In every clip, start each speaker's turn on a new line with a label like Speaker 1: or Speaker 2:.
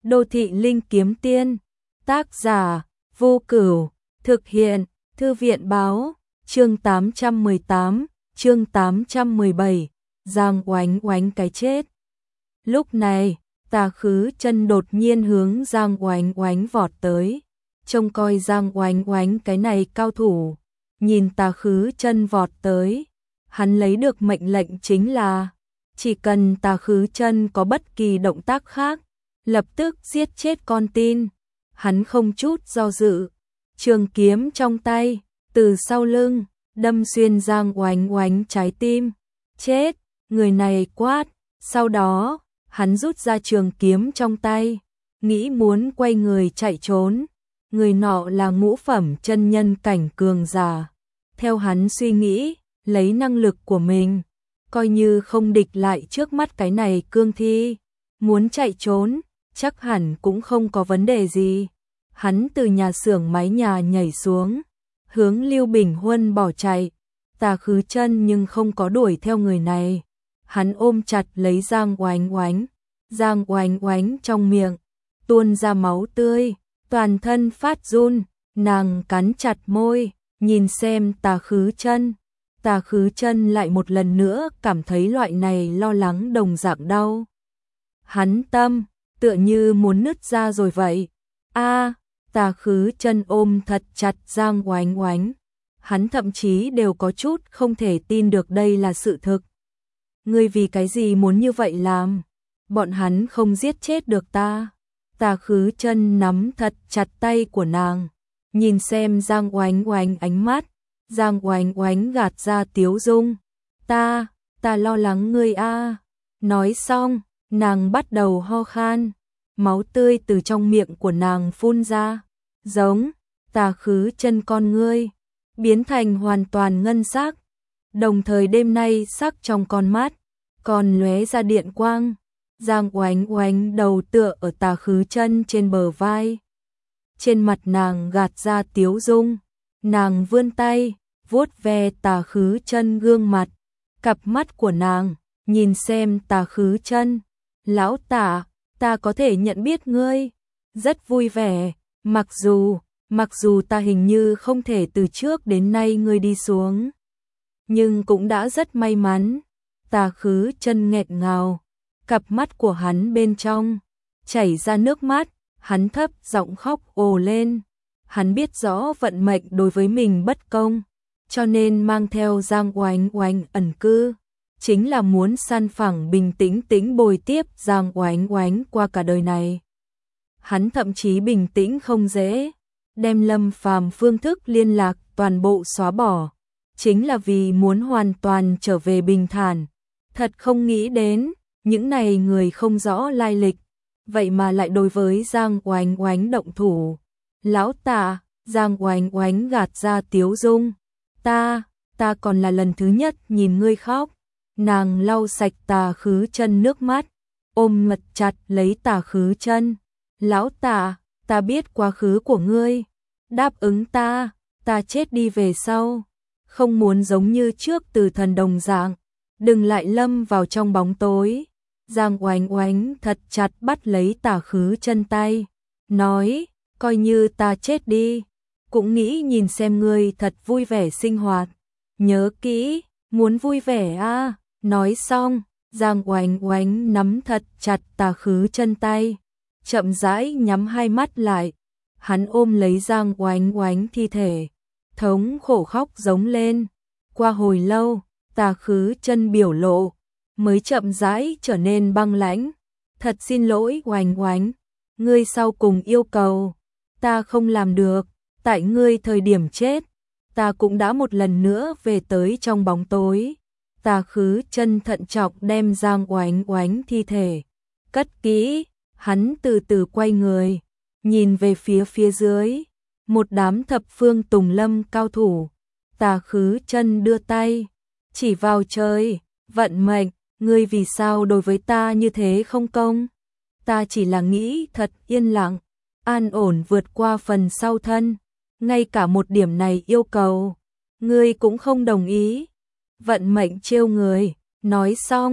Speaker 1: Đô thị linh kiếm tiên. Tác giả Vô Cửu. Thực hiện Thư viện báo. Chương 818, chương 817. Giang Oánh Oánh cái chết. Lúc này, Tà Khứ Chân đột nhiên hướng Giang Oánh Oánh vọt tới. Trông coi Giang Oánh Oánh cái này cao thủ. Nhìn Tà Khứ Chân vọt tới, hắn lấy được mệnh lệnh chính là chỉ cần Tà Khứ Chân có bất kỳ động tác khác, lập tức giết chết con tin. Hắn không chút do dự, trường kiếm trong tay, từ sau lưng, đâm xuyên Giang Oánh Oánh trái tim. Chết, người này quát. Sau đó, hắn rút ra trường kiếm trong tay, nghĩ muốn quay người chạy trốn. Người nọ là ngũ phẩm chân nhân cảnh cường giả. Theo hắn suy nghĩ, lấy năng lực của mình, coi như không địch lại trước mắt cái này cương thi, muốn chạy trốn, chắc hẳn cũng không có vấn đề gì. Hắn từ nhà xưởng mái nhà nhảy xuống, hướng Lưu Bình Huân bỏ chạy. Tà Khứ Chân nhưng không có đuổi theo người này. Hắn ôm chặt lấy Giang Oánh Oánh. Giang Oánh Oánh trong miệng tuôn ra máu tươi, toàn thân phát run, nàng cắn chặt môi, nhìn xem Tà Khứ Chân. Tà Khứ Chân lại một lần nữa cảm thấy loại này lo lắng đồng dạng đau. Hắn tâm tựa như muốn nứt ra rồi vậy. Tà Khứ Chân ôm thật chặt Giang Oánh Oánh. Hắn thậm chí đều có chút không thể tin được đây là sự thực. Ngươi vì cái gì muốn như vậy làm? Bọn hắn không giết chết được ta. Tà Khứ Chân nắm thật chặt tay của nàng, nhìn xem Giang Oánh Oánh ánh mắt. Giang Oánh Oánh gạt ra tiếu dung. Ta lo lắng ngươi a. Nói xong, nàng bắt đầu ho khan, máu tươi từ trong miệng của nàng phun ra, giống. Tà Khứ Chân con ngươi biến thành hoàn toàn ngân sắc, đồng thời đêm nay sắc trong con mắt còn lóe ra điện quang. Giang Oánh Oánh đầu tựa ở Tà Khứ Chân trên bờ vai, trên mặt nàng gạt ra tiếu dung, nàng vươn tay vuốt ve Tà Khứ Chân gương mặt. Cặp mắt của nàng nhìn xem Tà Khứ Chân. Lão Tả, ta có thể nhận biết ngươi. Rất vui vẻ, mặc dù ta hình như không thể từ trước đến nay ngươi đi xuống, nhưng cũng đã rất may mắn. Tà Khứ Chân nghẹn ngào, cặp mắt của hắn bên trong chảy ra nước mắt, hắn thấp giọng khóc ồ lên. Hắn biết rõ vận mệnh đối với mình bất công, cho nên mang theo Giang Oánh Oánh ẩn cư, chính là muốn san phẳng bình tĩnh bồi tiếp Giang Oánh Oánh qua cả đời này. Hắn thậm chí bình tĩnh không dễ, đem Lâm Phàm phương thức liên lạc toàn bộ xóa bỏ, chính là vì muốn hoàn toàn trở về bình thản. Thật không nghĩ đến, những này người không rõ lai lịch, vậy mà lại đối với Giang Oánh Oánh động thủ. Lão Tả, Giang Oánh Oánh gạt ra tiếu dung. Ta còn là lần thứ nhất nhìn ngươi khóc. Nàng lau sạch Tà Khứ Chân nước mắt, ôm mật chặt lấy Tà Khứ Chân. Lão Tả, ta biết quá khứ của ngươi, đáp ứng ta chết đi về sau, không muốn giống như trước từ thần đồng dạng, đừng lại lâm vào trong bóng tối. Giang Oánh Oánh thật chặt bắt lấy Tà Khứ Chân tay, nói, coi như ta chết đi, cũng nghĩ nhìn xem ngươi thật vui vẻ sinh hoạt. Nhớ kỹ, muốn vui vẻ a. Nói xong, Giang Oánh Oánh nắm thật chặt Tà Khứ Chân tay, chậm rãi nhắm hai mắt lại. Hắn ôm lấy Giang Oánh Oánh thi thể, thống khổ khóc giống lên. Qua hồi lâu, Tà Khứ Chân biểu lộ mới chậm rãi trở nên băng lãnh. Thật xin lỗi Oánh Oánh, ngươi sau cùng yêu cầu ta không làm được. Tại ngươi thời điểm chết, ta cũng đã một lần nữa về tới trong bóng tối. Tà Khứ Chân thận trọng đem Giang Oánh Oánh thi thể cất kỹ. Hắn từ từ quay người, nhìn về phía dưới, một đám thập phương tùng lâm cao thủ. Tà Khứ Chân đưa tay chỉ vào trời, vận mệnh, ngươi vì sao đối với ta như thế không công? Ta chỉ là nghĩ thật yên lặng, an ổn vượt qua phần sau thân, ngay cả một điểm này yêu cầu ngươi cũng không đồng ý. Vận mệnh trêu người. Nói xong,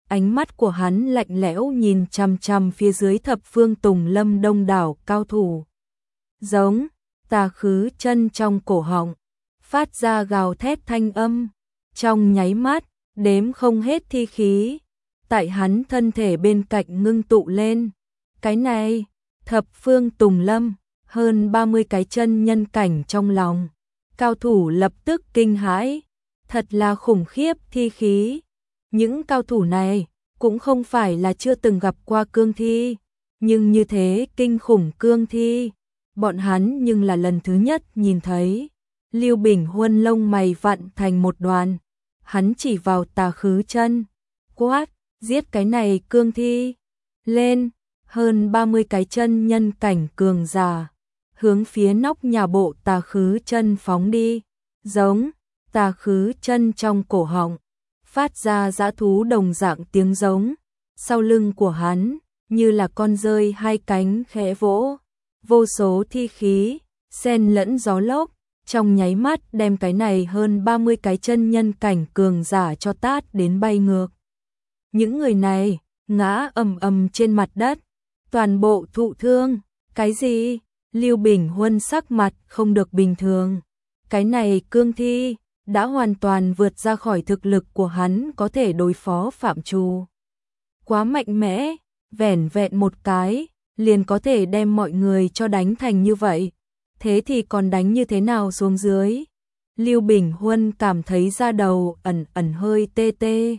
Speaker 1: Ánh mắt của hắn lạnh lẽo nhìn chằm chằm phía dưới Thập Phương Tùng Lâm đông đảo cao thủ. Giống, Tà Khứ Chân trong cổ họng, phát ra gào thét thanh âm. Trong nháy mắt, đếm không hết thi khí, tại hắn thân thể bên cạnh ngưng tụ lên. Cái này, Thập Phương Tùng Lâm, hơn 30 cái chân nhân cảnh trong lòng. Cao thủ lập tức kinh hãi, thật là khủng khiếp thi khí. Những cao thủ này cũng không phải là chưa từng gặp qua cương thi, nhưng như thế kinh khủng cương thi, bọn hắn nhưng là lần thứ nhất nhìn thấy. Lưu Bình Huân lông mày vặn thành một đoàn, hắn chỉ vào Tà Khứ Chân, quát, giết cái này cương thi. Lên, hơn 30 cái chân nhân cảnh cường giả, hướng phía nóc nhà bộ Tà Khứ Chân phóng đi. Giống, Tà Khứ Chân trong cổ họng, phát ra dã thú đồng dạng tiếng giống. Sau lưng của hắn, như là con dơi hai cánh khẽ vỗ, vô số thi khí, xen lẫn gió lốc, trong nháy mắt đem cái này hơn 30 cái chân nhân cảnh cường giả cho tát đến bay ngược. Những người này, ngã ầm ầm trên mặt đất, toàn bộ thụ thương. Cái gì? Lưu Bình Huân sắc mặt không được bình thường. Cái này cương thi, đã hoàn toàn vượt ra khỏi thực lực của hắn có thể đối phó phạm trù. Quá mạnh mẽ, vẻn vẹn một cái, liền có thể đem mọi người cho đánh thành như vậy. Thế thì còn đánh như thế nào xuống dưới? Lưu Bình Huân cảm thấy da đầu ẩn ẩn hơi tê tê.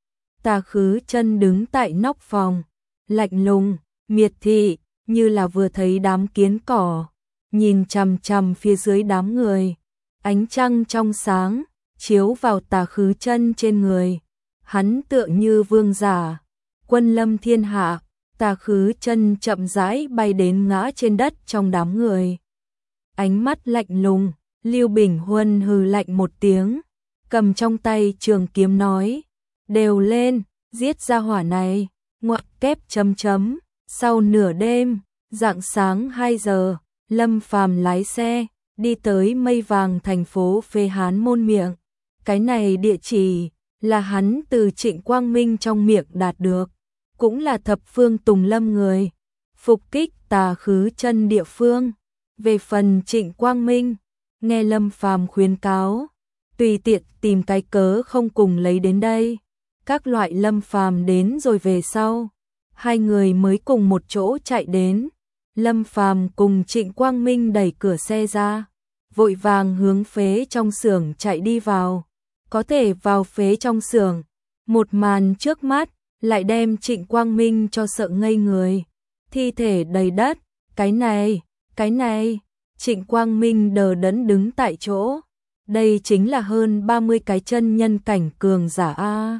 Speaker 1: Tà Khứ Chân đứng tại nóc phòng, lạnh lùng, miệt thị, như là vừa thấy đám kiến cỏ, nhìn chằm chằm phía dưới đám người. Ánh trăng trong sáng, chiếu vào Tà Khứ Chân trên người. Hắn tựa như vương giả, quân lâm thiên hạ. Tà Khứ Chân chậm rãi bay đến ngã trên đất trong đám người. Ánh mắt lạnh lùng, Lưu Bình Huân hừ lạnh một tiếng, cầm trong tay trường kiếm nói, đều lên, giết ra hỏa này. Ngoặc kép chấm chấm. Sau nửa đêm, rạng sáng 2 giờ, Lâm Phàm lái xe đi tới Mây Vàng thành phố Phê Hán Môn Miệng. Cái này địa chỉ là hắn từ Trịnh Quang Minh trong miệng đạt được, cũng là Thập Phương Tùng Lâm người phục kích Tà Khứ Chân địa phương. Về phần Trịnh Quang Minh, nghe Lâm Phàm khuyến cáo, tùy tiện tìm cái cớ không cùng lấy đến đây. Các loại Lâm Phàm đến rồi về sau, hai người mới cùng một chỗ chạy đến. Lâm Phàm cùng Trịnh Quang Minh đẩy cửa xe ra, vội vàng hướng phế trong xưởng chạy đi vào. Có thể vào phế trong xưởng, một màn trước mắt lại đem Trịnh Quang Minh cho sợ ngây người. Thi thể đầy đất, cái này, Trịnh Quang Minh đờ đẫn đứng tại chỗ. Đây chính là hơn 30 cái chân nhân cảnh cường giả a.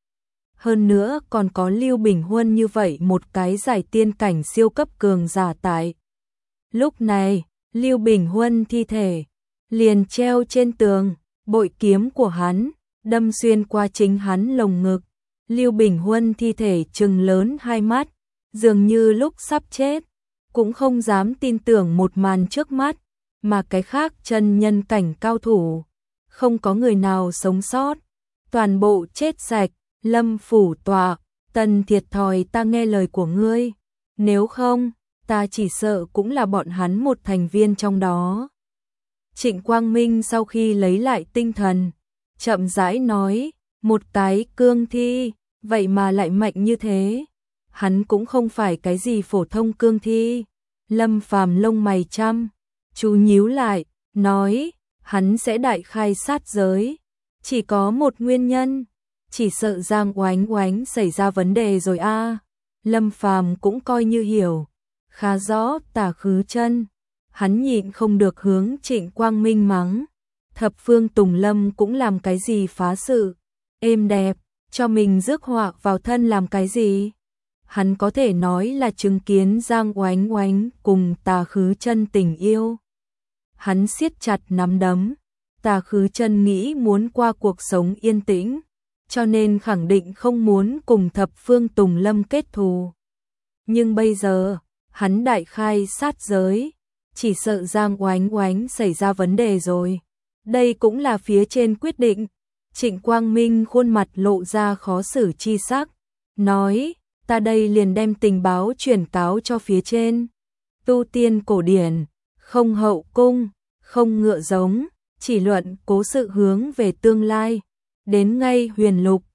Speaker 1: Hơn nữa còn có Lưu Bình Huân như vậy một cái giải tiên cảnh siêu cấp cường giả tại. Lúc này, Lưu Bình Huân thi thể liền treo trên tường, bội kiếm của hắn đâm xuyên qua chính hắn lồng ngực. Lưu Bình Huân thi thể trừng lớn hai mắt, dường như lúc sắp chết, cũng không dám tin tưởng một màn trước mắt, mà cái khác chân nhân cảnh cao thủ, không có người nào sống sót, toàn bộ chết sạch. Lâm phủ tọa, Tần thiệt thòi ta nghe lời của ngươi, nếu không, ta chỉ sợ cũng là bọn hắn một thành viên trong đó. Trịnh Quang Minh sau khi lấy lại tinh thần, chậm rãi nói, một cái cương thi, vậy mà lại mạnh như thế. Hắn cũng không phải cái gì phổ thông cương thi. Lâm Phàm lông mày chăm chú nhíu lại, nói, hắn sẽ đại khai sát giới. Chỉ có một nguyên nhân, chỉ sợ Giang Oánh Oánh xảy ra vấn đề rồi a. Lâm Phàm cũng coi như hiểu khá rõ Tà Khứ Chân, hắn nhịn không được hướng Trịnh Quang Minh mắng, Thập Phương Tùng Lâm cũng làm cái gì phá sự, êm đẹp, cho mình rước họa vào thân làm cái gì? Hắn có thể nói là chứng kiến Giang Oánh Oánh cùng Tà Khứ Chân tình yêu. Hắn siết chặt nắm đấm, Tà Khứ Chân nghĩ muốn qua cuộc sống yên tĩnh, cho nên khẳng định không muốn cùng Thập Phương Tùng Lâm kết thù. Nhưng bây giờ, hắn đại khai sát giới, chỉ sợ Giang Oánh Oánh xảy ra vấn đề rồi. Đây cũng là phía trên quyết định. Trịnh Quang Minh khuôn mặt lộ ra khó xử chi sắc, nói, ta đây liền đem tình báo chuyển cáo cho phía trên. Tu tiên cổ điển, không hậu cung, không ngựa giống, chỉ luận cố sự hướng về tương lai. Đến ngay huyền lục,